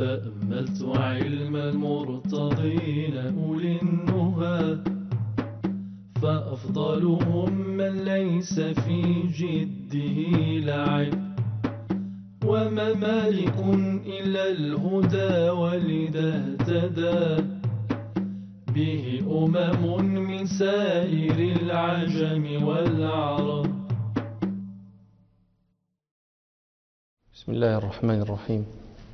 تأملت علم المرتضين أولي النهى، فأفضلهم من ليس في جده لعب، وما مالك إلا الهدى ولذا اهتدى به من سائر العجم والعرب. بسم الله الرحمن الرحيم.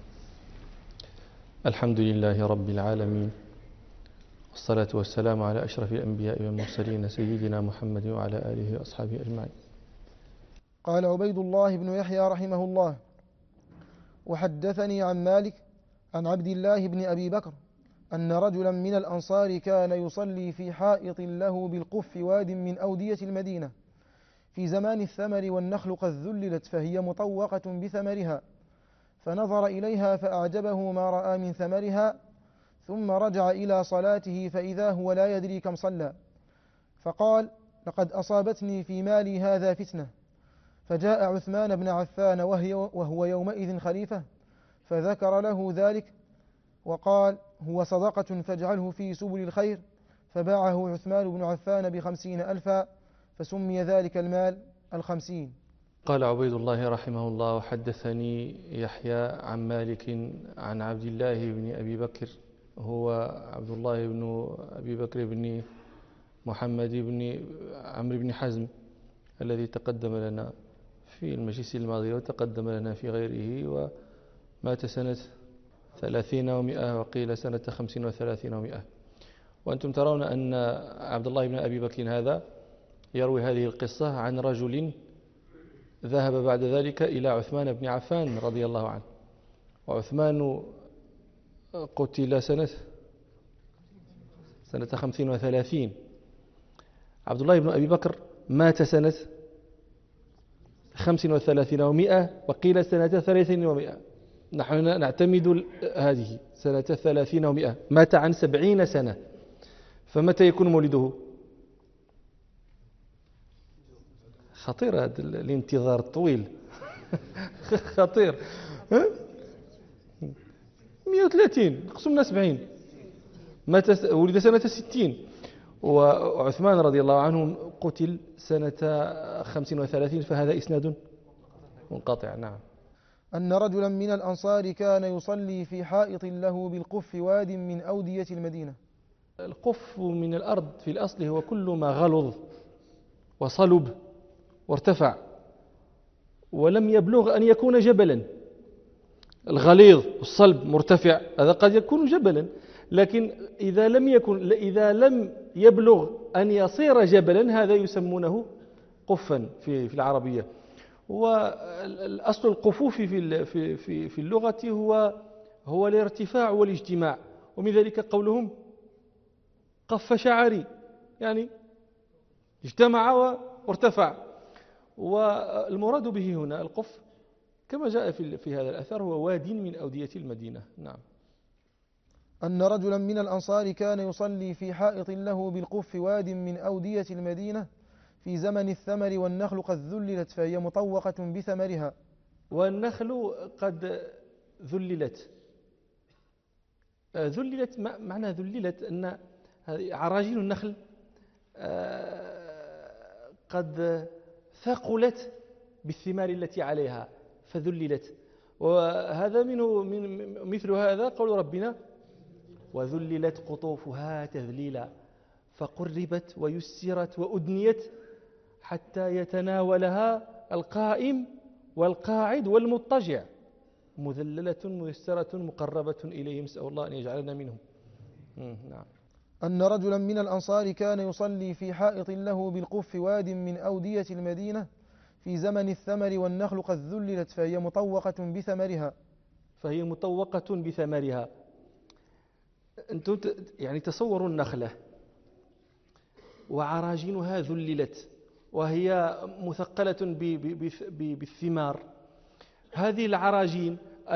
الحمد لله رب العالمين، والصلاة والسلام على أشرف الأنبياء والمرسلين سيدنا محمد وعلى آله وأصحابه أجمعين. قال عبيد الله بن يحيى رحمه الله: وحدثني عن مالك عن عبد الله بن أبي بكر أن رجلا من الأنصار كان يصلي في حائط له بالقف واد من أودية المدينة في زمان الثمر والنخل قد ذللت فهي مطوقة بثمرها، فنظر إليها فأعجبه ما رأى من ثمرها، ثم رجع إلى صلاته فإذا هو لا يدري كم صلى، فقال: لقد أصابتني في مالي هذا فتنة. فجاء عثمان بن عفان وهو يومئذ خليفة، فذكر له ذلك وقال: هو صدقة فاجعله في سبل الخير، فباعه عثمان بن عفان ب50,000، فسمي ذلك المال 50. قال عبيد الله رحمه الله: وحدثني يحيى عن مالك عن عبد الله بن أبي بكر، هو عبد الله بن أبي بكر بن محمد بن عمرو بن حزم الذي تقدم لنا في المجلس الماضي وتقدم لنا في غيره، ومات سنة 30 و100 وقيل سنة 35 و100. وأنتم ترون أن عبد الله بن أبي بكر هذا يروي هذه القصة عن رجل ذهب بعد ذلك إلى عثمان بن عفان رضي الله عنه، وعثمان قتل سنة 35. عبد الله بن أبي بكر مات سنة 35 و100 وقيل سنة 30 و100. نحن نعتمد هذه سنة 30 و100، مات عن 70 سنة، فمتى يكون مولده؟ خطير هذا الانتظار الطويل. خطير. 130 قسمنا 70، ولد سنة 60، وعثمان رضي الله عنه قتل سنة 35، فهذا إسناد منقطع. نعم. أن رجلا من الأنصار كان يصلي في حائط له بالقف واد من أودية المدينة. القف من الأرض في الأصل هو كل ما غلظ وصلب وارتفع ولم يبلغ أن يكون جبلا. الغليظ والصلب مرتفع هذا قد يكون جبلا، لكن إذا لم يبلغ أن يصير جبلا هذا يسمونه قفا في العربية. والأصل القفوف في اللغة هو الارتفاع والاجتماع، ومن ذلك قولهم قف شعري، يعني اجتمع وارتفع. والمراد به هنا القف كما جاء في هذا الأثر هو واد من أودية المدينة. نعم. أن رجلا من الأنصار كان يصلي في حائط له بالقف واد من أودية المدينة في زمن الثمر والنخل قد ذللت فهي مطوقة بثمرها. والنخل قد ذللت. ذللت معنى ذللت أن عراجين النخل قد ثقلت بالثمار التي عليها فذللت. وهذا من مثل هذا قول ربنا: وذللت قطوفها تذليلا فقربت ويسرت وأدنيت حتى يتناولها القائم والقاعد والمضطجع، مذللة ميسرة مقربة إليه، نسأل الله أن يجعلنا منهم. نعم. أن رجلا من الأنصار كان يصلي في حائط له بالقف واد من أودية المدينة في زمن الثمر والنخل قد ذللت فهي مطوقة بثمرها. فهي مطوقة بثمرها. أنتم يعني تصوروا النخلة وعراجينها ذللت وهي مثقلة بالثمار. هذه العراجين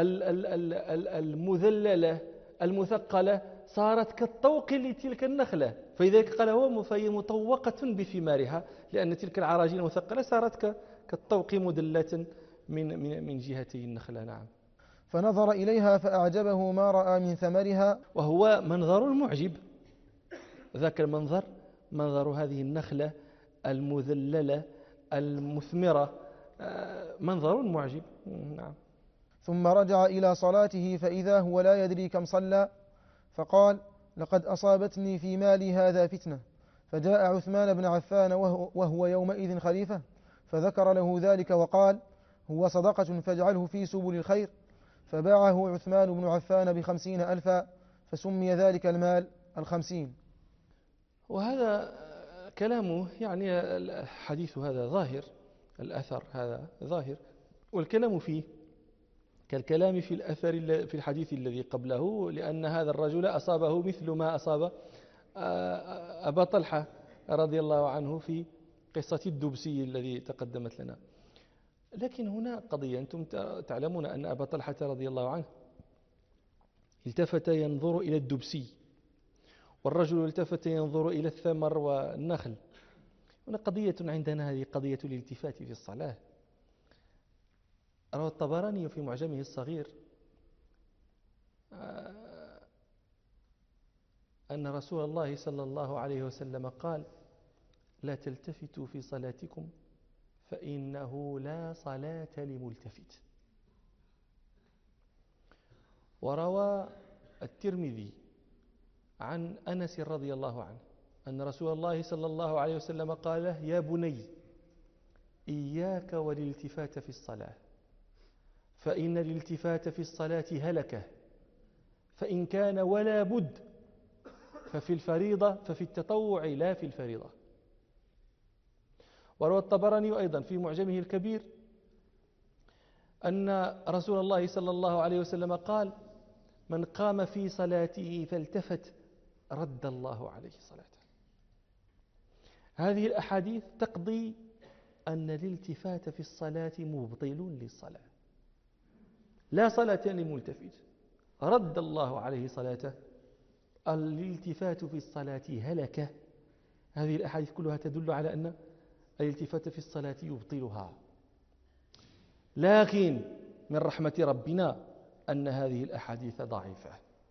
المذللة المثقلة صارت كالطوق لتلك النخلة، فلذلك قال فهي مطوقة بثمارها، لأن تلك العراجين المثقلة صارت كالطوق مدلة من جهتي النخلة. نعم. فنظر إليها فأعجبه ما رأى من ثمرها. وهو منظر معجب، ذاك المنظر، منظر هذه النخلة المذللة المثمرة، منظر معجب. نعم. ثم رجع إلى صلاته فإذا هو لا يدري كم صلى، فقال: لقد أصابتني في مالي هذا فتنة. فجاء عثمان بن عفان وهو يومئذ خليفة، فذكر له ذلك وقال: هو صدقة فاجعله في سبل الخير. فباعه عثمان بن عفان ب50,000، فسمي ذلك المال 50. وهذا كلامه يعني الحديث هذا ظاهر، الأثر هذا ظاهر، والكلام فيه كالكلام في الأثر في الحديث الذي قبله، لأن هذا الرجل أصابه مثل ما أصاب أبا طلحة رضي الله عنه في قصة الدبسي الذي تقدمت لنا. لكن هنا قضية، أنتم تعلمون أن أبا طلحة رضي الله عنه التفت ينظر إلى الدبسي، والرجل التفت ينظر إلى الثمر والنخل. هنا قضية عندنا، هذه قضية الالتفات في الصلاة. روى الطبراني في معجمه الصغير أن رسول الله صلى الله عليه وسلم قال: لا تلتفتوا في صلاتكم فإنه لا صلاة لملتفت. وروى الترمذي عن أنس رضي الله عنه أن رسول الله صلى الله عليه وسلم قال له: يا بني إياك والالتفات في الصلاة، فإن الالتفات في الصلاة هلكة، فإن كان ولا بد ففي الفريضة، ففي التطوع لا في الفريضة. وروى الطبراني أيضا في معجمه الكبير أن رسول الله صلى الله عليه وسلم قال: من قام في صلاته فالتفت رد الله عليه صلاته. هذه الأحاديث تقضي أن الالتفات في الصلاة مبطل للصلاة، لا صلاة لملتفت، رد الله عليه صلاته. الالتفات في الصلاة هلكة. هذه الأحاديث كلها تدل على أن الالتفات في الصلاة يبطلها. لكن من رحمة ربنا أن هذه الأحاديث ضعيفة،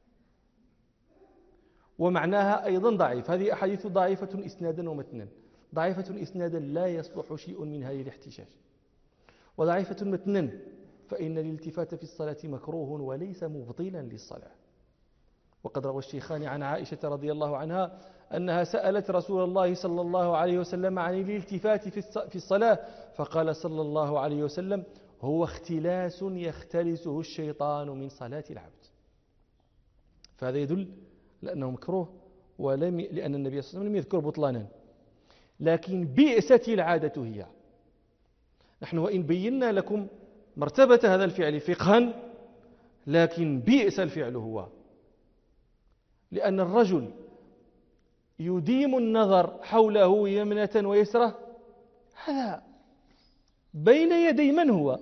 ومعناها أيضا ضعيف. هذه أحاديث ضعيفة إسنادا ومتنا. ضعيفة إسنادا لا يصلح شيء من هذه الاحتجاج، وضعيفة متنا فإن الالتفات في الصلاة مكروه وليس مبطلا للصلاة. وقد روى الشيخان عن عائشة رضي الله عنها أنها سألت رسول الله صلى الله عليه وسلم عن الالتفات في الصلاة، فقال صلى الله عليه وسلم: هو اختلاس يختلسه الشيطان من صلاة العبد. فهذا يدل لأنه مكروه، لأن النبي صلى الله عليه وسلم لم يذكر بطلانا. لكن بئست العادة هي. نحن وإن بينا لكم مرتبة هذا الفعل فقها، لكن بئس الفعل هو، لأن الرجل يديم النظر حوله يمنة ويسرة، هذا بين يدي من هو؟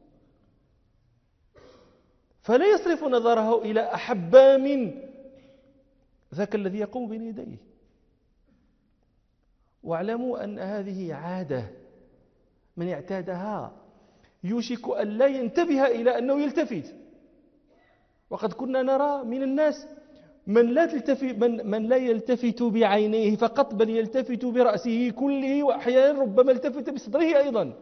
فلا يصرف نظره إلى أحب من ذاك الذي يقوم بين يديه. واعلموا أن هذه عادة من اعتادها يوشك أن لا ينتبه إلى أنه يلتفت. وقد كنا نرى من الناس من لا يلتفت بعينيه فقط، بل يلتفت برأسه كله، وأحيانا ربما التفت بصدره أيضا.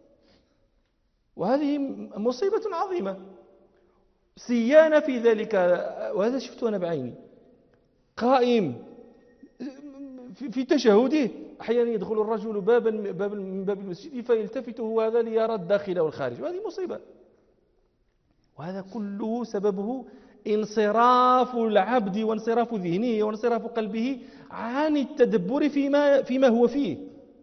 وهذه مصيبة عظيمة سيانة في ذلك. وهذا شفته أنا بعيني، قائم في تشهده أحيانا يدخل الرجل من باب المسجد فيلتفت هو هذا ليرى الداخل والخارج، وهذه مصيبة. وهذا كله سببه انصراف العبد وانصراف ذهنه وانصراف قلبه عن التدبر فيما هو فيه.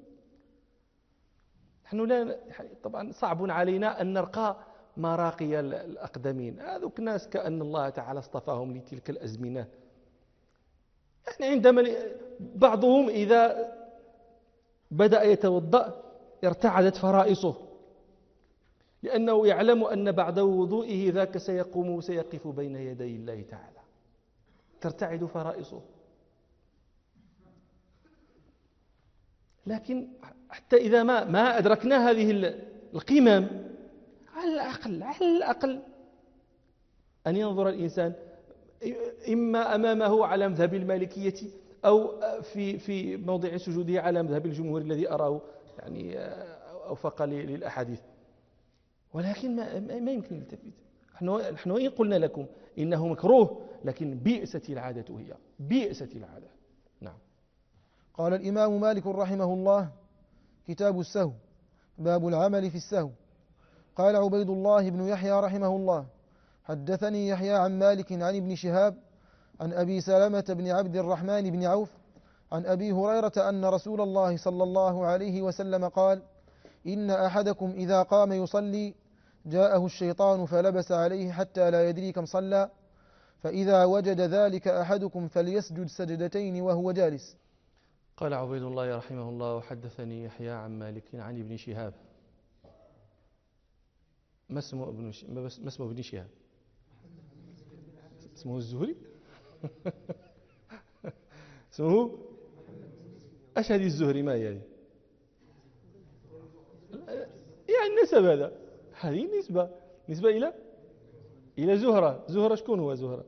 نحن طبعا صعب علينا أن نرقى مراقي الأقدمين. هذوك الناس كأن الله تعالى اصطفاهم لتلك الأزمنة. يعني عندما بعضهم إذا بدأ يتوضأ ارتعدت فرائصه، لأنه يعلم أن بعد وضوئه ذاك سيقف بين يدي الله تعالى، ترتعد فرائصه. لكن حتى إذا ما أدركنا هذه القمم، على الأقل أن ينظر الإنسان إما أمامه على مذهب المالكية أو في موضع سجوده على مذهب الجمهور الذي أراه يعني أوفق للأحاديث، ولكن ما يمكن التفت. نحن وإن قلنا لكم إنه مكروه، لكن بئست العادة، هي بئست العادة. نعم. قال الإمام مالك رحمه الله: كتاب السهو، باب العمل في السهو. قال عبيد الله بن يحيى رحمه الله: حدثني يحيى عن مالك عن ابن شهاب عن أبي سلمة بن عبد الرحمن بن عوف عن أبي هريرة أن رسول الله صلى الله عليه وسلم قال: إن أحدكم إذا قام يصلي جاءه الشيطان فلبس عليه حتى لا يدري كم صلى، فإذا وجد ذلك أحدكم فليسجد سجدتين وهو جالس. قال عبيد الله رحمه الله: وحدثني يحيى عن مالك عن ابن شهاب. ما اسمه ابن شهاب؟ اسمه الزهري؟ اسمه أشهد الزهري. ما يعني نسب هذه نسبة إلى زهرة شكون هو زهرة؟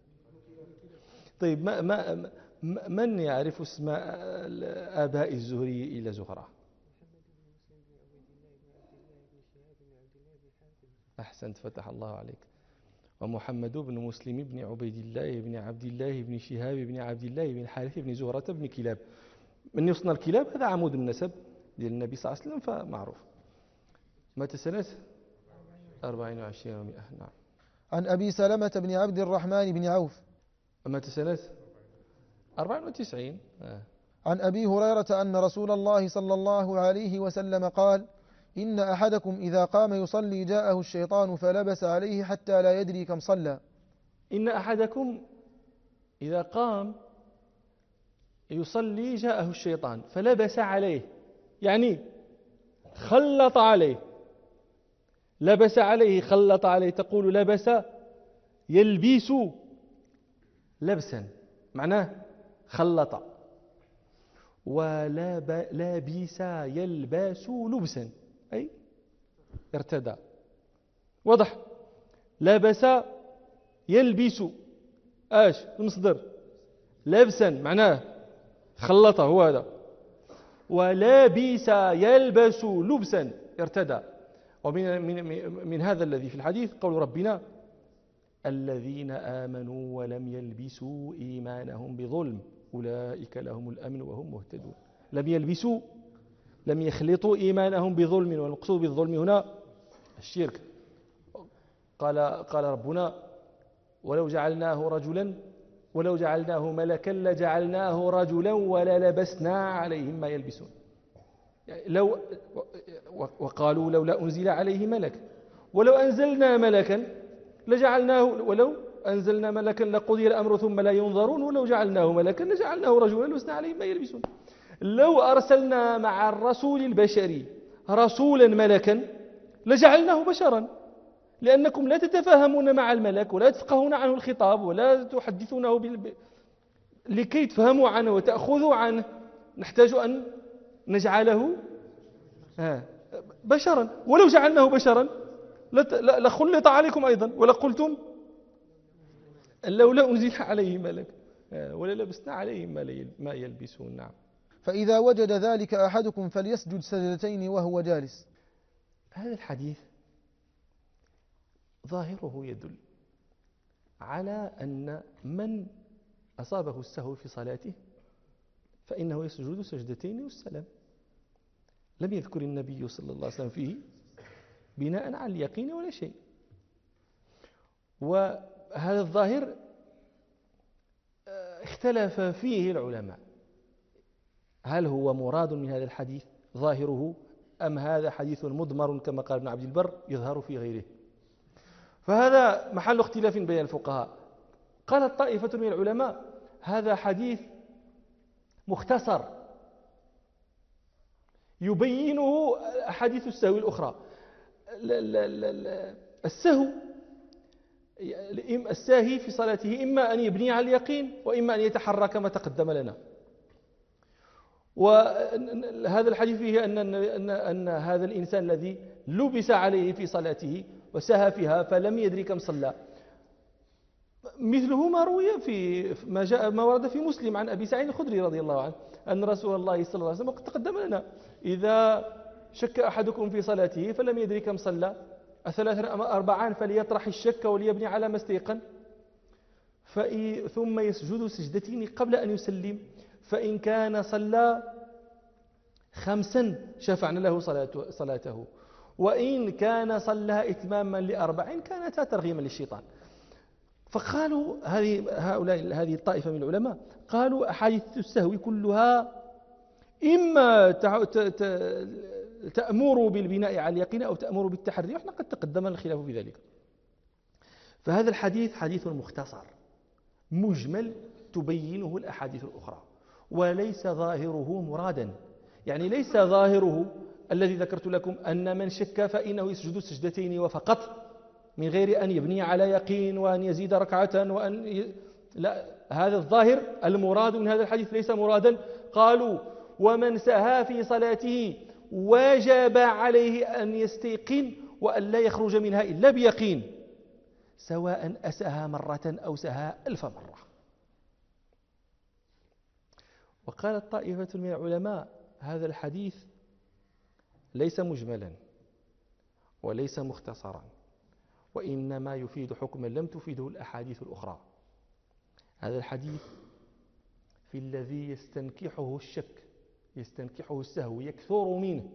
طيب من يعرف اسم آباء الزهري إلى زهرة؟ أحسنت، فتح الله عليك. ومحمد بن مسلم بن عبيد الله بن عبد الله بن شهاب بن عبد الله بن حارث بن زهرة بن كلاب. من يصنع الكلاب هذا عمود النسب ديال النبي صلى الله عليه وسلم، فمعروف. مات سنة 24 و100. نعم. عن أبي سلمة بن عبد الرحمن بن عوف. مات سنة 94. عن أبي هريرة أن رسول الله صلى الله عليه وسلم قال: إن أحدكم إذا قام يصلي جاءه الشيطان فلبس عليه حتى لا يدري كم صلى. إن أحدكم إذا قام يصلي جاءه الشيطان فلبس عليه، يعني خلط عليه. لبس عليه، خلط عليه. تقول لبس يلبس لبسا، معناه خلط. ولابس يلبس لبسا، أي ارتدى. واضح؟ لبس يلبس المصدر لبسا، معناه خلطه، هو هذا. ولابس يلبس لبسا، ارتدى. ومن هذا الذي في الحديث قول ربنا: الذين آمنوا ولم يلبسوا إيمانهم بظلم أولئك لهم الأمن وهم مهتدون. لم يلبسوا، لم يخلطوا إيمانهم بظلم، والمقصود بالظلم هنا الشرك. قال ربنا: ولو جعلناه ملكا لجعلناه رجلا وللبسنا عليهم ما يلبسون. يعني وقالوا لولا أنزل عليه ملك، ولو أنزلنا ملكا لجعلناه، ولو أنزلنا ملكا لقضي الأمر ثم لا ينظرون، ولو جعلناه ملكا لجعلناه رجلا لبسنا عليهم ما يلبسون. لو أرسلنا مع الرسول البشري رسولا ملكا لجعلناه بشرا، لأنكم لا تتفاهمون مع الملك ولا تفقهون عنه الخطاب ولا تحدثونه لكي تفهموا عنه وتأخذوا عنه. نحتاج أن نجعله بشرا، ولو جعلناه بشرا لخلط عليكم أيضا، ولقلتم لولا أنزل عليه ملك ولا لبسنا عليهم ما يلبسون. نعم. فإذا وجد ذلك أحدكم فليسجد سجدتين وهو جالس. هذا الحديث ظاهره يدل على أن من أصابه السهو في صلاته فإنه يسجد سجدتين والسلام. لم يذكر النبي صلى الله عليه وسلم فيه بناء على اليقين ولا شيء. وهذا الظاهر اختلف فيه العلماء، هل هو مراد من هذا الحديث ظاهره، أم هذا حديث مضمر كما قال ابن عبد البر يظهر في غيره. فهذا محل اختلاف بين الفقهاء. قالت طائفة من العلماء هذا حديث مختصر يبينه أحاديث السهو الأخرى. الساهي في صلاته إما أن يبني على اليقين وإما أن يتحرى كما تقدم لنا. وهذا الحديث فيه أن هذا الإنسان الذي لبس عليه في صلاته وسهى فيها فلم يدري كم صلى، مثله ما روي في ما ورد في مسلم عن أبي سعيد الخدري رضي الله عنه أن رسول الله صلى الله عليه وسلم قد تقدم لنا: إذا شك أحدكم في صلاته فلم يدري كم صلى أثلاثا أم أربعا فليطرح الشك وليبني على ما استيقن، ثم يسجد سجدتين قبل أن يسلم، فإن كان صلى 5 شفعنا له صلاته، وإن كان صلى إتماما ل4 كانتا ترغيما للشيطان. فقالوا هذه الطائفة من العلماء قالوا أحاديث السهو كلها إما تأمر بالبناء على اليقين أو تأمر بالتحري، وإحنا قد تقدم الخلاف في ذلك. فهذا الحديث حديث مختصر مجمل تبينه الأحاديث الأخرى، وليس ظاهره مرادا، يعني ليس ظاهره الذي ذكرت لكم أن من شك فإنه يسجد سجدتين وفقط من غير أن يبني على يقين وأن يزيد ركعة لا، هذا الظاهر المراد من هذا الحديث ليس مرادا. قالوا: ومن سهى في صلاته وجب عليه أن يستيقن وأن لا يخرج منها إلا بيقين، سواء أسهى مرة أو سهى 1000 مرة. وقالت طائفة من العلماء: هذا الحديث ليس مجملا وليس مختصرا، وإنما يفيد حكما لم تفيده الأحاديث الأخرى. هذا الحديث في الذي يستنكحه الشك، يستنكحه السهو، يكثر منه،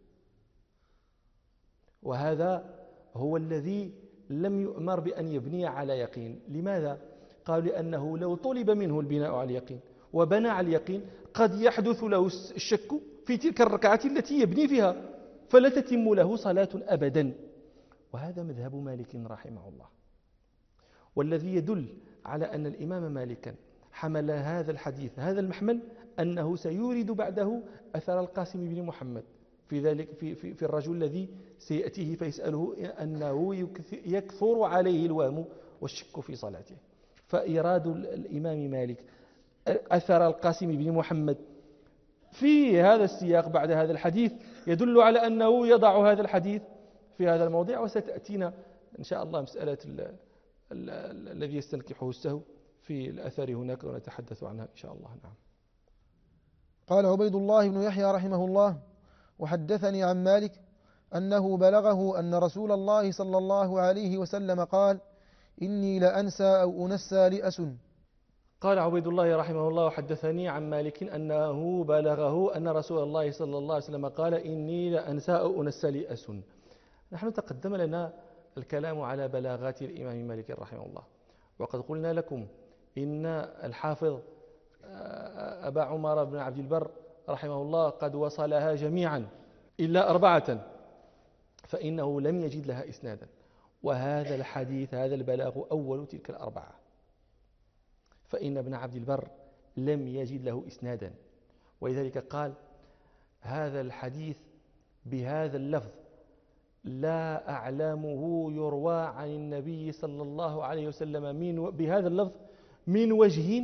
وهذا هو الذي لم يؤمر بأن يبني على يقين. لماذا؟ قالوا: لأنه لو طلب منه البناء على اليقين وبنى على اليقين قد يحدث له الشك في تلك الركعة التي يبني فيها، فلا تتم له صلاة أبدا. وهذا مذهب مالك رحمه الله، والذي يدل على أن الإمام مالكا حمل هذا الحديث هذا المحمل أنه سيورد بعده أثر القاسم بن محمد في ذلك في الرجل الذي سيأتيه فيسأله أنه يكثر عليه الوهم والشك في صلاته. فإيراد الإمام مالك أثر القاسم بن محمد في هذا السياق بعد هذا الحديث يدل على أنه يضع هذا الحديث في هذا الموضع. وستأتينا إن شاء الله مسألة الذي يستنكحه السهو في الأثر هناك ونتحدث عنها إن شاء الله. نعم. قال عبيد الله بن يحيى رحمه الله: وحدثني عن مالك أنه بلغه أن رسول الله صلى الله عليه وسلم قال: إني لأنسى أو أنسى لأسن. قال عبيد الله رحمه الله: وحدثني عن مالك أنه بلغه أن رسول الله صلى الله عليه وسلم قال: إني لأنسى أو أنسى لأسن. نحن تقدم لنا الكلام على بلاغات الإمام مالك رحمه الله، وقد قلنا لكم إن الحافظ أبا عمر بن عبد البر رحمه الله قد وصلها جميعا إلا 4، فإنه لم يجد لها إسنادا، وهذا الحديث هذا البلاغ أول تلك 4، فإن ابن عبد البر لم يجد له إسنادا، ولذلك قال: هذا الحديث بهذا اللفظ لا أعلمه يروى عن النبي صلى الله عليه وسلم بهذا اللفظ من وجه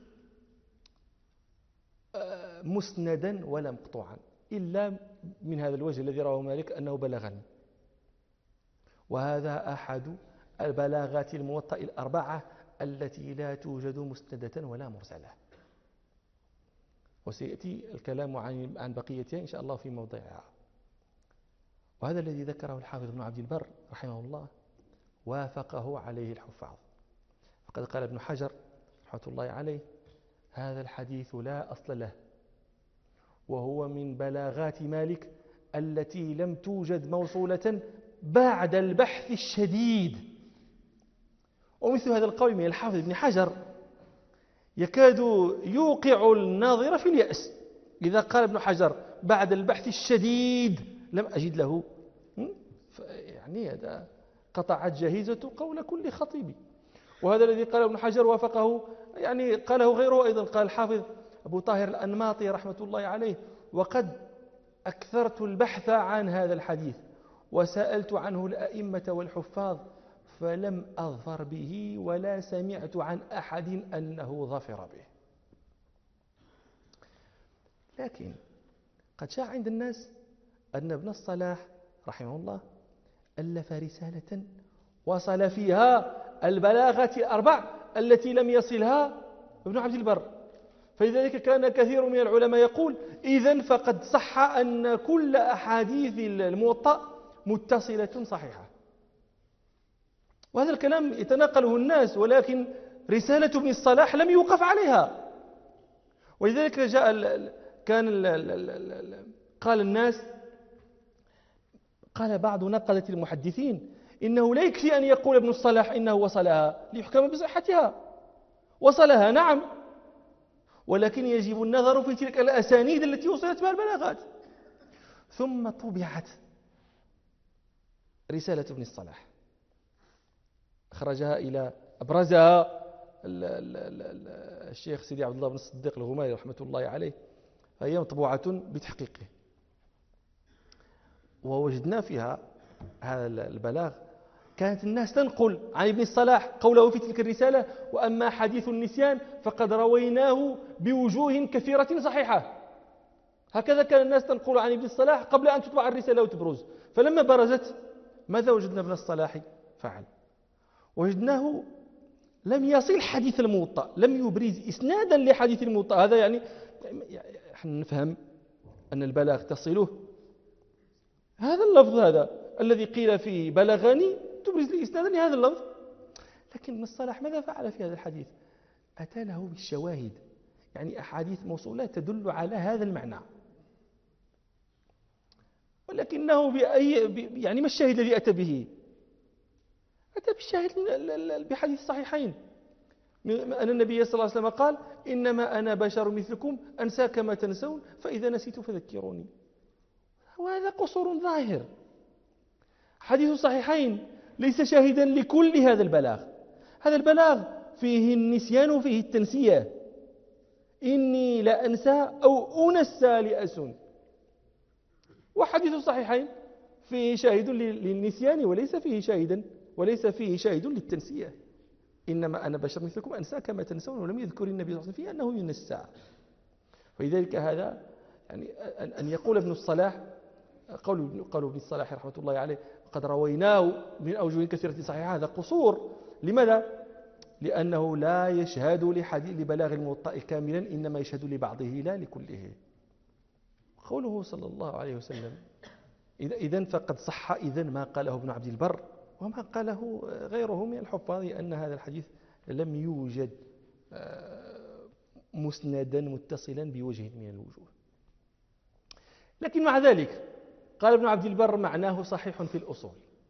مسندا ولا مقطوعا، إلا من هذا الوجه الذي رواه مالك أنه بلغني. وهذا أحد البلاغات الموطأ 4 التي لا توجد مسندة ولا مرسلة، وسيأتي الكلام عن بقيتها إن شاء الله في موضعها. وهذا الذي ذكره الحافظ ابن عبد البر رحمه الله وافقه عليه الحفاظ، فقد قال ابن حجر رحمة الله عليه: هذا الحديث لا أصل له، وهو من بلاغات مالك التي لم توجد موصولة بعد البحث الشديد. ومثل هذا القول من الحافظ ابن حجر يكاد يوقع الناظر في اليأس. إذا قال ابن حجر بعد البحث الشديد لم أجد له، يعني هذا قطعت جهيزة قول كل خطيب. وهذا الذي قاله ابن حجر وافقه، يعني قاله غيره أيضا، قال الحافظ أبو طاهر الأنماطي رحمة الله عليه: وقد أكثرت البحث عن هذا الحديث وسألت عنه الأئمة والحفاظ فلم أظفر به ولا سمعت عن أحد أنه ظفر به. لكن قد شاع عند الناس أن ابن الصلاح رحمه الله ألف رسالة وصل فيها البلاغة 4 التي لم يصلها ابن عبد البر. فلذلك كان كثير من العلماء يقول إذن فقد صح أن كل أحاديث الموطأ متصلة صحيحة. وهذا الكلام يتناقله الناس، ولكن رسالة ابن الصلاح لم يوقف عليها. ولذلك قال الناس، قال بعض نقدة المحدثين إنه لا يكفي أن يقول ابن الصلاح إنه وصلها ليحكم بصحتها. وصلها نعم، ولكن يجب النظر في تلك الأسانيد التي وصلت بها البلاغات. ثم طبعت رسالة ابن الصلاح، أخرجها إلى أبرزها الشيخ سيدي عبد الله بن الصديق الغماري رحمة الله عليه، فهي مطبوعة بتحقيقه. ووجدنا فيها هذا البلاغ. كانت الناس تنقل عن ابن الصلاح قوله في تلك الرسالة: وأما حديث النسيان فقد رويناه بوجوه كثيرة صحيحة. هكذا كان الناس تنقل عن ابن الصلاح قبل أن تطبع الرسالة وتبرز. فلما برزت ماذا وجدنا ابن الصلاح فعل؟ وجدناه لم يصل حديث الموطأ، لم يبرز إسنادا لحديث الموطأ. هذا يعني نحن نفهم أن البلاغ تصله هذا اللفظ، هذا الذي قيل فيه بلغني، تبرز لي إسنادا لهذا اللفظ. لكن ابن الصلاح ماذا فعل في هذا الحديث؟ أتى له بالشواهد، يعني أحاديث موصولة تدل على هذا المعنى. ولكنه يعني ما الشاهد الذي أتى به؟ أتى بالشاهد بحديث الصحيحين أن النبي صلى الله عليه وسلم قال: إنما أنا بشر مثلكم أنسى كما تنسون فإذا نسيت فذكروني. وهذا قصور ظاهر. حديث الصحيحين ليس شاهدا لكل هذا البلاغ. هذا البلاغ فيه النسيان وفيه التنسية. إني لا أنسى أو أنسى لأسن. وحديث الصحيحين فيه شاهد للنسيان وليس فيه شاهد للتنسية. إنما أنا بشر مثلكم أنسى كما تنسون، ولم يذكر النبي صلى الله عليه وسلم فيه أنه ينسى. فلذلك هذا يعني أن يقول ابن الصلاح قول ابن الصلاح رحمة الله عليه: قد رويناه من أوجه كثيرة صحيحة، هذا قصور. لماذا؟ لأنه لا يشهد لبلاغ الموطأ كاملا، إنما يشهد لبعضه لا لكله. قوله صلى الله عليه وسلم إذن فقد صح إذن ما قاله ابن عبد البر وما قاله غيره من الحفاظ، أن هذا الحديث لم يوجد مسندا متصلا بوجه من الوجوه. لكن مع ذلك قال ابن عبد البر: معناه صحيح في الأصول.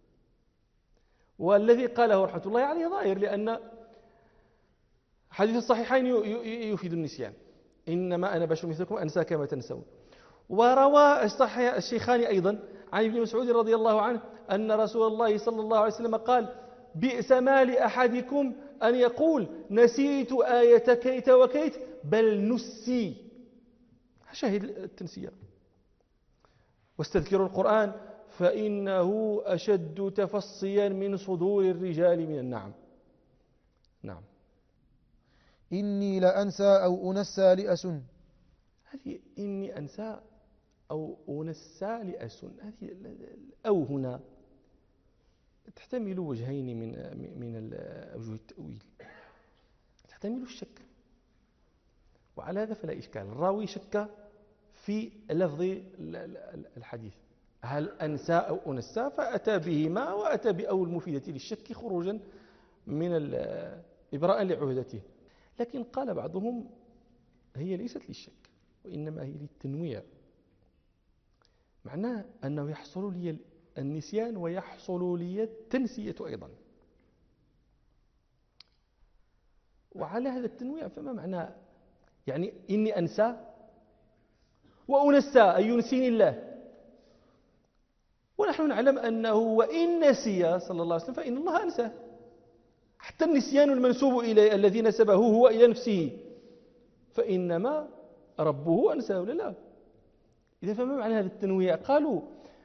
والذي قاله رحمة الله عليه ظاهر، لأن حديث الصحيحين يفيد النسيان، إنما أنا بشر مثلكم أنسى كما تنسون. وروى الشيخان أيضا عن ابن مسعود رضي الله عنه أن رسول الله صلى الله عليه وسلم قال: بئس ما لأحدكم أن يقول نسيت آية كيت وكيت بل نسي. شاهد التنسية. واستذكروا القرآن فإنه أشد تفصيا من صدور الرجال من النعم. نعم. إني لأنسى أو أنسى لأسن. هذه إني أنسى أو أنسى لأسن، هذه أو هنا تحتمل وجهين من أوجه التأويل. تحتمل الشك، وعلى هذا فلا إشكال. الراوي شك في لفظ الحديث، هل أنسى أو أنسى، فأتى بهما وأتى بأول المفيدة للشك خروجا من إبراء لعهدته. لكن قال بعضهم هي ليست للشك، وإنما هي للتنويع. معناه أنه يحصل لي النسيان ويحصل لي التنسية أيضا. وعلى هذا التنويع فما معناه؟ يعني إني أنسى وأنسى أي ينسيني الله، ونحن نعلم أنه وإن نسي صلى الله عليه وسلم فإن الله أنسى. حتى النسيان المنسوب إليه الذي نسبه هو إلى نفسه فإنما ربه أنساه ولا لا؟ إذا فما معنى هذا التنويع؟ قالوا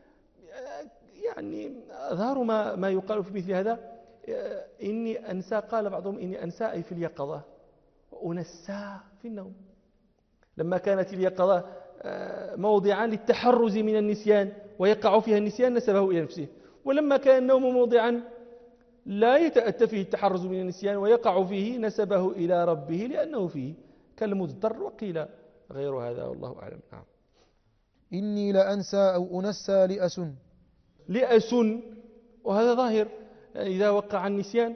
يعني أظهر ما يقال في مثل هذا إني أنسى. قال بعضهم إني أنسى أي في اليقظة، وأنسى في النوم. لما كانت اليقظة موضعا للتحرز من النسيان ويقع فيها النسيان نسبه إلى نفسه، ولما كان النوم موضعا لا يتأتى فيه التحرز من النسيان ويقع فيه نسبه إلى ربه لأنه فيه كالمضطر، وقيل غير هذا والله أعلم. نعم. إني لأنسى أو أنسى لأس، وهذا ظاهر إذا وقع النسيان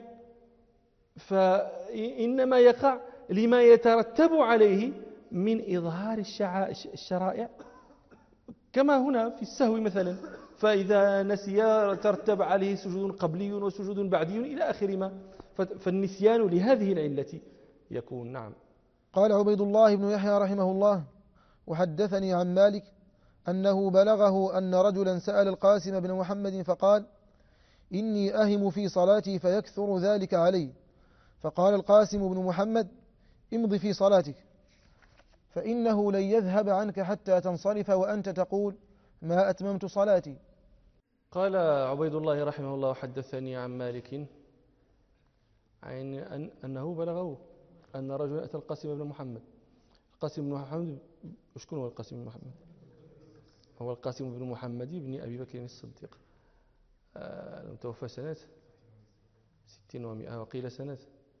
فإنما يقع لما يترتب عليه من إظهار الشرائع، كما هنا في السهو مثلا، فإذا نسي ترتب عليه سجود قبلي وسجود بعدي إلى آخر ما، فالنسيان لهذه العلة يكون. نعم. قال عبيد الله بن يحيى رحمه الله: وحدثني عن مالك أنه بلغه أن رجلا سأل القاسم بن محمد فقال: إني أهم في صلاتي فيكثر ذلك علي. فقال القاسم بن محمد: امض في صلاتك، فإنه لن يذهب عنك حتى تنصرف وأنت تقول: ما أتممت صلاتي. قال عبيد الله رحمه الله: حدثني عن مالك عن أنه بلغه أن رجلا أتى القاسم بن محمد. القاسم بن محمد، شكون هو القاسم بن محمد؟ هو القاسم بن محمد بن أبي بكر الصديق، المتوفى سنة 60 و100 وقيل سنة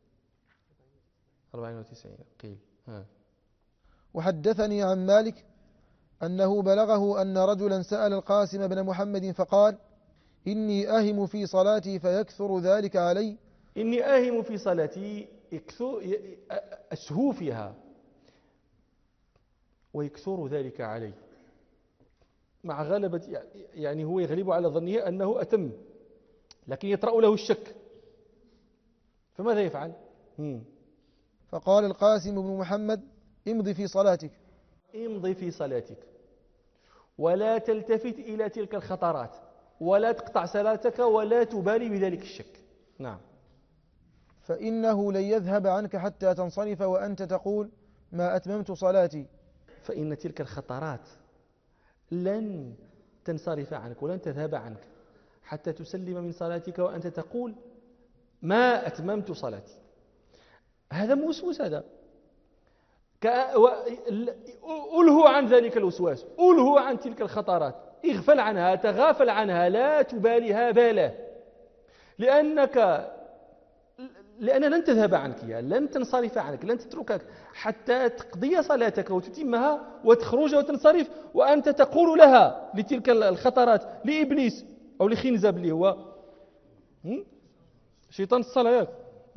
94 قيل. وحدثني عن مالك أنه بلغه أن رجلا سأل القاسم بن محمد فقال: إني أهم في صلاتي فيكثر ذلك علي. إني أهم في صلاتي، أسهو فيها ويكثر ذلك علي، مع غلبة، يعني هو يغلب على ظنه أنه أتم، لكن يطرأ له الشك، فماذا يفعل؟ فقال القاسم بن محمد: امضي في صلاتك. امضي في صلاتك ولا تلتفت إلى تلك الخطرات ولا تقطع صلاتك ولا تبالي بذلك الشك. نعم. فإنه لن يذهب عنك حتى تنصرف وأنت تقول: ما أتممت صلاتي. فإن تلك الخطرات لن تنصرف عنك ولن تذهب عنك حتى تسلم من صلاتك وأنت تقول: ما أتممت صلاتي. هذا موسوس، هذا ألهو عن ذلك الوسواس، ألهو عن تلك الخطرات، اغفل عنها، تغافل عنها، لا تباليها باله، لأن لن تذهب عنك، لن تنصرف عنك، لن تتركك حتى تقضي صلاتك وتتمها وتخرج وتنصرف وأنت تقول لها، لتلك الخطرات، لإبليس أو لخنزب اللي هو شيطان الصلاة،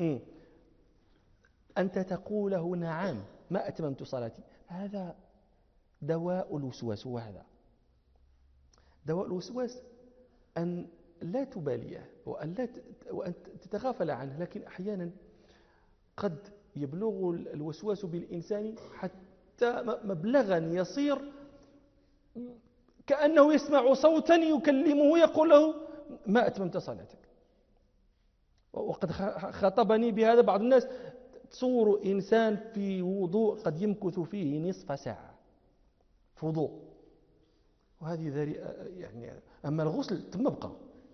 أنت تقول له: نعم ما أتممت صلاتي. هذا دواء الوسواس، هو هذا دواء الوسواس، أن لا تباليه وأن تتغافل عنه. لكن أحيانا قد يبلغ الوسواس بالإنسان حتى مبلغا يصير كأنه يسمع صوتا يكلمه يقول له: ما أتممت صلاتك. وقد خاطبني بهذا بعض الناس، تصور إنسان في وضوء قد يمكث فيه نصف ساعة في وضوء، وهذه يعني أما الغسل ثم بقى،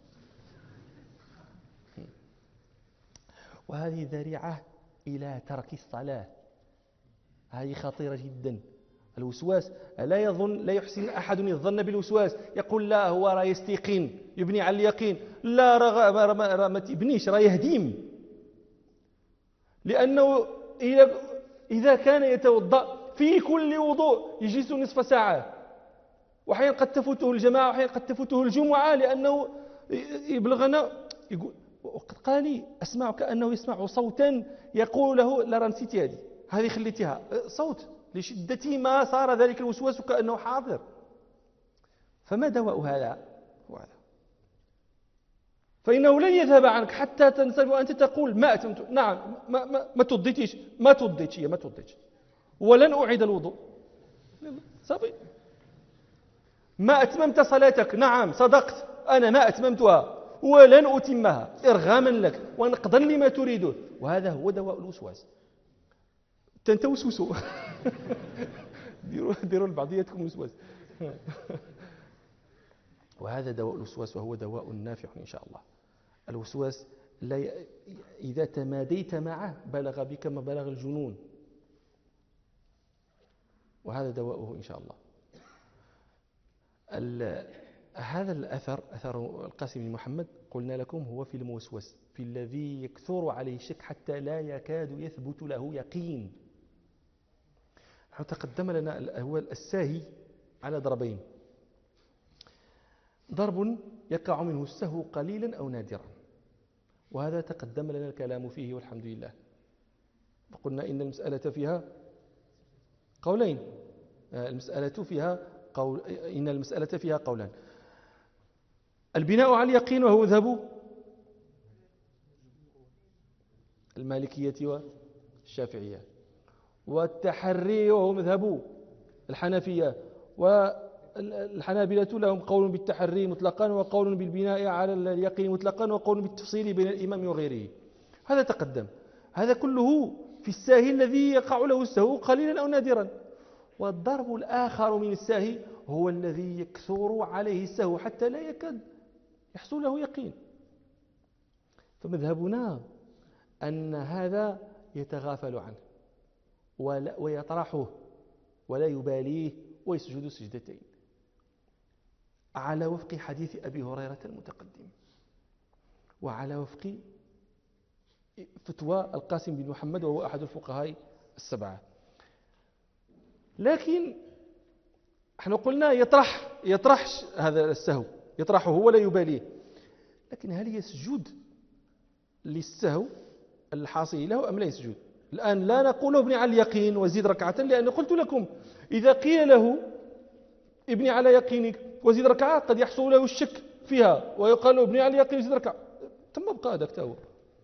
وهذه ذريعة إلى ترك الصلاة، هذه خطيرة جدا. الوسواس لا يحسن أحد يظن بالوسواس، يقول: لا هو راه يستيقن، يبني على اليقين. لا، ما تبنيش، راه يهديم. لأنه إذا كان يتوضأ في كل وضوء يجلس نصف ساعة، وأحيانا قد تفوته الجماعة وأحيانا قد تفوته الجمعة، لأنه يبلغنا يقول، وقد قال لي: أسمع كأنه يسمع صوتا يقول له: لا نسيتي هذه خليتها صوت، لشدة ما صار ذلك الوسواس كأنه حاضر. فما دواء هذا؟ فإنه لن يذهب عنك حتى تنصرف وأنت تقول: ما أتممت. نعم، ما توضيتيش، ما توضيتش ولن أعيد الوضوء. صبي. ما أتممت صلاتك. نعم صدقت، أنا ما أتممتها ولن أتمها إرغاما لك ونقضا لما تريده. وهذا هو دواء الوسواس. تنتوسوسوا ديروا لبعضياتكم وسواس. وهذا دواء الوسواس، وهو دواء نافع إن شاء الله. الوسواس إذا تماديت معه بلغ بك ما بلغ الجنون، وهذا دواؤه إن شاء الله. هذا الأثر أثر القاسم بن محمد قلنا لكم هو في الموسوس، في الذي يكثر عليه الشك حتى لا يكاد يثبت له يقين. تقدم لنا هو الساهي على ضربين: ضرب يقع منه السهو قليلا أو نادرا، وهذا تقدم لنا الكلام فيه والحمد لله. قلنا إن المسألة فيها قولين، إن المسألة فيها قولان: البناء على اليقين وهو مذهب المالكية والشافعية، والتحري وهو مذهب الحنفية، والحنابلة لهم قول بالتحري مطلقا وقول بالبناء على اليقين مطلقا وقول بالتفصيل بين الإمام وغيره. هذا تقدم، هذا كله في الساهي الذي يقع له السهو قليلا أو نادرا. والضرب الآخر من الساهي هو الذي يكثر عليه السهو حتى لا يكاد يحصل له يقين. فمذهبنا أن هذا يتغافل عنه ويطرحه ولا يباليه ويسجد سجدتين، على وفق حديث أبي هريرة المتقدم، وعلى وفق فتوى القاسم بن محمد وهو أحد الفقهاء السبعة. لكن احنا قلنا يطرح هذا السهو، يطرحه ولا يباليه، لكن هل يسجد للسهو الحاصل له أم لا يسجد؟ الآن لا نقول ابني على اليقين وزيد ركعة، لأن قلت لكم إذا قيل له ابني على يقينك وزيد ركعة قد يحصل له الشك فيها، ويقال ابني على اليقين وزيد ركعة، تم بقى هذا كتابه.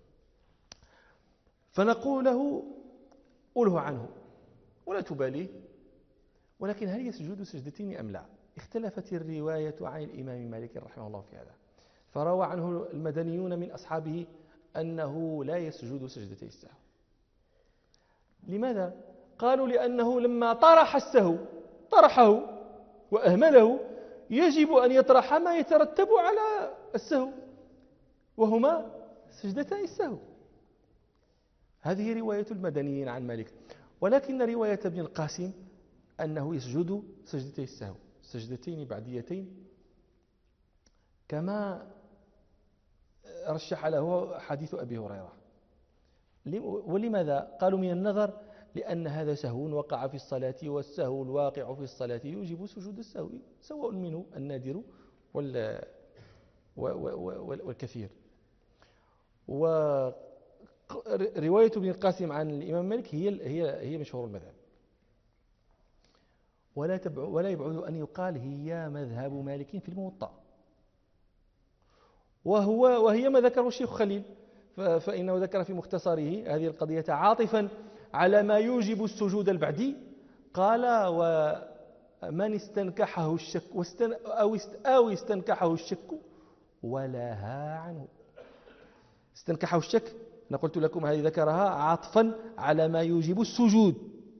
فنقول له قله عنه ولا تباليه، ولكن هل يسجد سجدتين أم لا؟ اختلفت الرواية عن الإمام مالك رحمه الله في هذا، فروى عنه المدنيون من أصحابه أنه لا يسجد سجدتي السهو. لماذا؟ قالوا لأنه لما طرح السهو طرحه وأهمله، يجب أن يطرح ما يترتب على السهو وهما سجدتي السهو. هذه رواية المدنيين عن مالك. ولكن رواية ابن القاسم أنه يسجد سجدتي السهو سجدتين بعديتين، كما رشح له حديث أبي هريرة. ولماذا؟ قالوا من النظر لأن هذا سهو وقع في الصلاة، والسهو الواقع في الصلاة يوجب سجود السهو سواء منه النادر والكثير. ورواية ابن القاسم عن الإمام مالك هي مشهور المذهب، ولا يبعد أن يقال هي مذهب مالك في الموطأ، وهي ما ذكره الشيخ خليل، فإنه ذكر في مختصره هذه القضية عاطفا على ما يوجب السجود البعدي. قال: ومن استنكحه الشك أو استنكحه الشك ولها عنه. استنكحه الشك أنا قلت لكم هذه ذكرها عاطفا على ما يوجب السجود،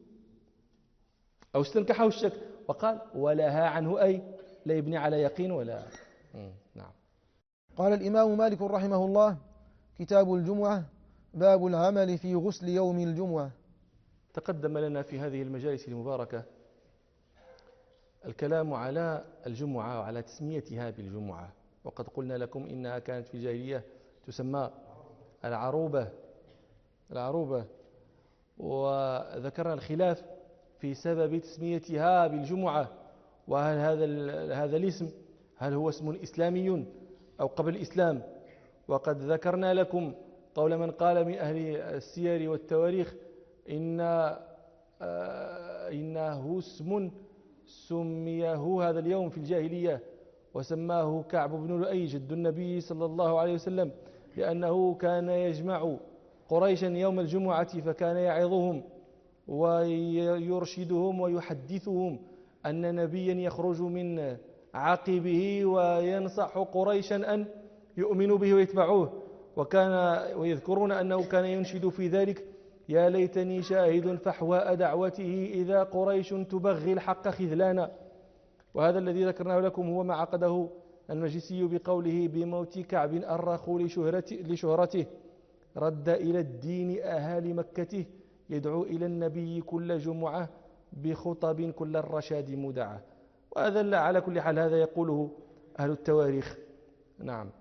أو استنكحه الشك، وقال ولها عنه أي لا يبني على يقين ولا. نعم. قال الإمام مالك رحمه الله: كتاب الجمعة، باب العمل في غسل يوم الجمعة. تقدم لنا في هذه المجالس المباركة الكلام على الجمعة وعلى تسميتها بالجمعة، وقد قلنا لكم إنها كانت في الجاهلية تسمى العروبة، وذكرنا الخلاف في سبب تسميتها بالجمعة، وهل هذا الاسم هل هو اسم إسلامي أو قبل الإسلام. وقد ذكرنا لكم قول من قال من أهل السير والتواريخ إنه اسم سميه هذا اليوم في الجاهلية، وسماه كعب بن لؤي جد النبي صلى الله عليه وسلم، لأنه كان يجمع قريشا يوم الجمعة فكان يعظهم ويرشدهم ويحدثهم أن نبيا يخرج من عقبه وينصح قريشا أن يؤمنوا به ويتبعوه. ويذكرون أنه كان ينشد في ذلك: يا ليتني شاهد فحواء دعوته إذا قريش تبغي الحق خذلانا. وهذا الذي ذكرناه لكم هو ما عقده المجلسي بقوله: بموت كعب أرخوا لشهرته رد إلى الدين أهالي مكته، يدعو إلى النبي كل جمعة بخطب كل الرشاد مدعة. وهذا على كل حال هذا يقوله أهل التواريخ. نعم.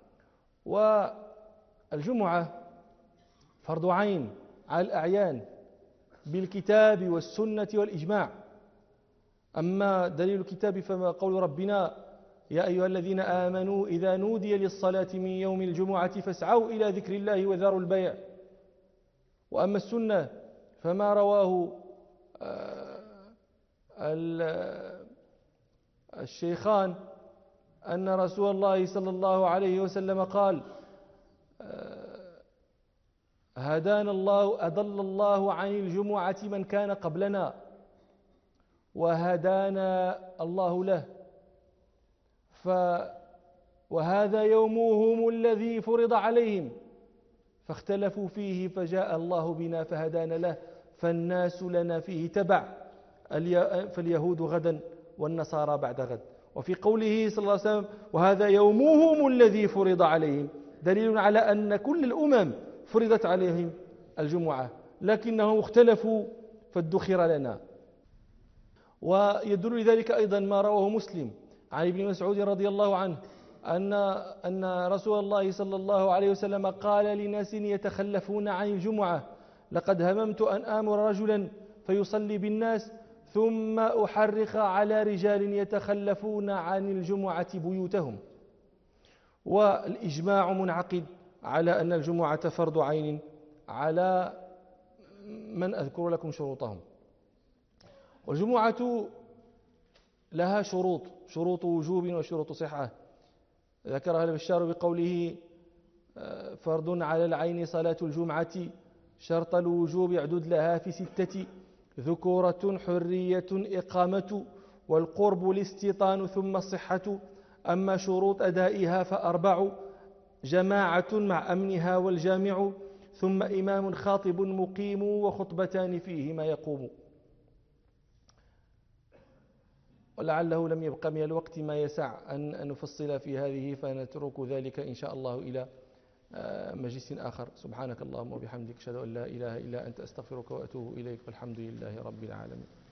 والجمعة فرض عين على الأعيان بالكتاب والسنة والإجماع. أما دليل الكتاب فما قول ربنا: يا أيها الذين آمنوا إذا نودي للصلاة من يوم الجمعة فاسعوا إلى ذكر الله وذروا البيع. وأما السنة فما رواه الشيخان أن رسول الله صلى الله عليه وسلم قال: هدانا الله، أضل الله عن الجمعة من كان قبلنا وهدانا الله له، وهذا يومهم الذي فرض عليهم فاختلفوا فيه فجاء الله بنا فهدانا له، فالناس لنا فيه تبع، فاليهود غدا والنصارى بعد غد. وفي قوله صلى الله عليه وسلم: وهذا يومهم الذي فرض عليهم، دليل على أن كل الأمم فرضت عليهم الجمعة، لكنهم اختلفوا فادخر لنا. ويدل لذلك أيضا ما رواه مسلم عن ابن مسعود رضي الله عنه أن رسول الله صلى الله عليه وسلم قال لناس يتخلفون عن الجمعة: لقد هممت أن آمر رجلا فيصلي بالناس ثم أحرق على رجال يتخلفون عن الجمعة بيوتهم. والإجماع منعقد على أن الجمعة فرض عين على من أذكر لكم شروطهم. والجمعة لها شروط وجوب وشروط صحة ذكرها البشار بقوله: فرض على العين صلاة الجمعة، شرط الوجوب اعدد لها في 6: ذكورة، حرية، إقامة، والقرب، الاستيطان، ثم الصحة. أما شروط أدائها ف4: جماعة مع أمنها والجامع، ثم إمام خاطب مقيم، وخطبتان فيهما يقوم. ولعله لم يبق من الوقت ما يسع أن نفصل في هذه، فنترك ذلك إن شاء الله إلى مجلس آخر. سبحانك اللهم وبحمدك، أشهد أن لا إله إلا أنت، أستغفرك وأتوب إليك، والحمد لله رب العالمين.